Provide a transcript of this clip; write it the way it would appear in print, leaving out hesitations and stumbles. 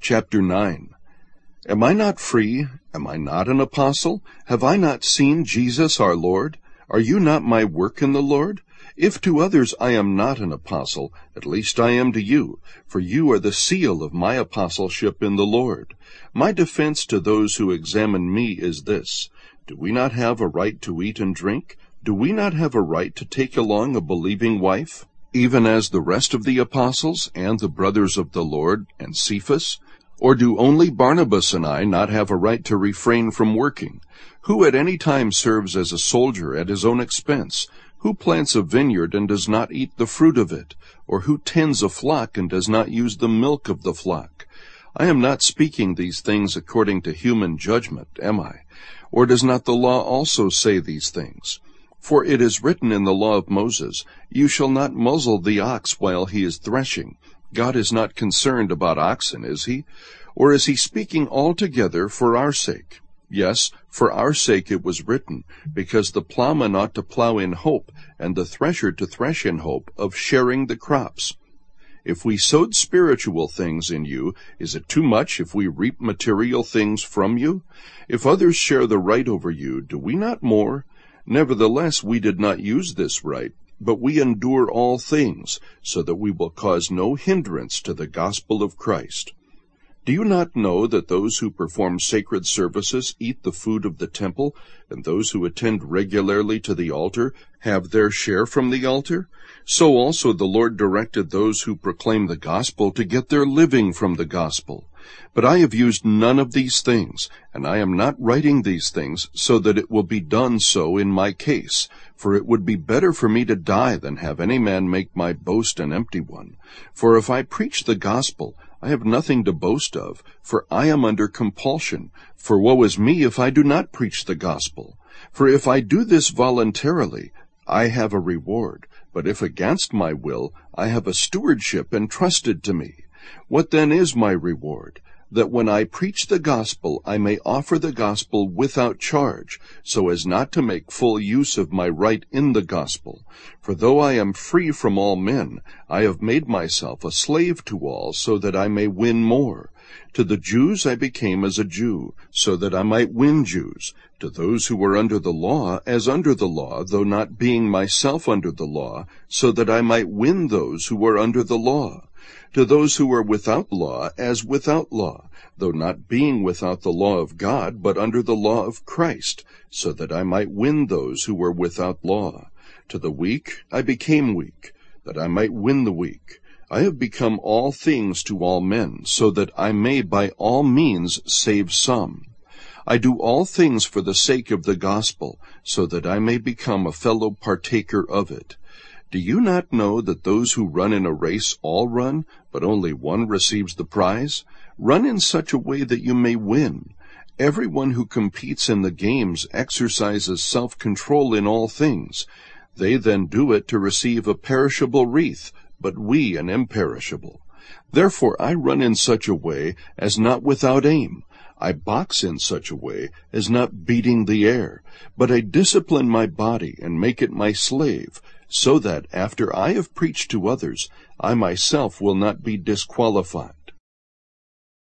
Chapter 9. Am I not free? Am I not an apostle? Have I not seen Jesus our Lord? Are you not my work in the Lord? If to others I am not an apostle, at least I am to you, for you are the seal of my apostleship in the Lord. My defense to those who examine me is this: do we not have a right to eat and drink? Do we not have a right to take along a believing wife, even as the rest of the apostles and the brothers of the Lord and Cephas? Or do only Barnabas and I not have a right to refrain from working? Who at any time serves as a soldier at his own expense? Who plants a vineyard and does not eat the fruit of it? Or who tends a flock and does not use the milk of the flock? I am not speaking these things according to human judgment, am I? Or does not the law also say these things? For it is written in the law of Moses, "You shall not muzzle the ox while he is threshing." God is not concerned about oxen, is he? Or is he speaking altogether for our sake? Yes, for our sake it was written, because the plowman ought to plow in hope, and the thresher to thresh in hope of sharing the crops. If we sowed spiritual things in you, is it too much if we reap material things from you? If others share the right over you, do we not more? Nevertheless, we did not use this right, but we endure all things, so that we will cause no hindrance to the gospel of Christ. Do you not know that those who perform sacred services eat the food of the temple, and those who attend regularly to the altar have their share from the altar? So also the Lord directed those who proclaim the gospel to get their living from the gospel. But I have used none of these things, and I am not writing these things so that it will be done so in my case, for it would be better for me to die than have any man make my boast an empty one. For if I preach the gospel, I have nothing to boast of, for I am under compulsion. For woe is me if I do not preach the gospel. For if I do this voluntarily, I have a reward, but if against my will, I have a stewardship entrusted to me. What then is my reward? That when I preach the gospel, I may offer the gospel without charge, so as not to make full use of my right in the gospel. For though I am free from all men, I have made myself a slave to all, so that I may win more. To the Jews I became as a Jew, so that I might win Jews. To those who were under the law, as under the law, though not being myself under the law, so that I might win those who were under the law. To those who are without law, as without law, though not being without the law of God, but under the law of Christ, so that I might win those who were without law. To the weak I became weak, that I might win the weak. I have become all things to all men, so that I may by all means save some. I do all things for the sake of the gospel, so that I may become a fellow partaker of it. Do you not know that those who run in a race all run, but only one receives the prize? Run in such a way that you may win. Everyone who competes in the games exercises self-control in all things. They then do it to receive a perishable wreath, but we an imperishable. Therefore I run in such a way as not without aim. I box in such a way as not beating the air, but I discipline my body and make it my slave, so that after I have preached to others, I myself will not be disqualified.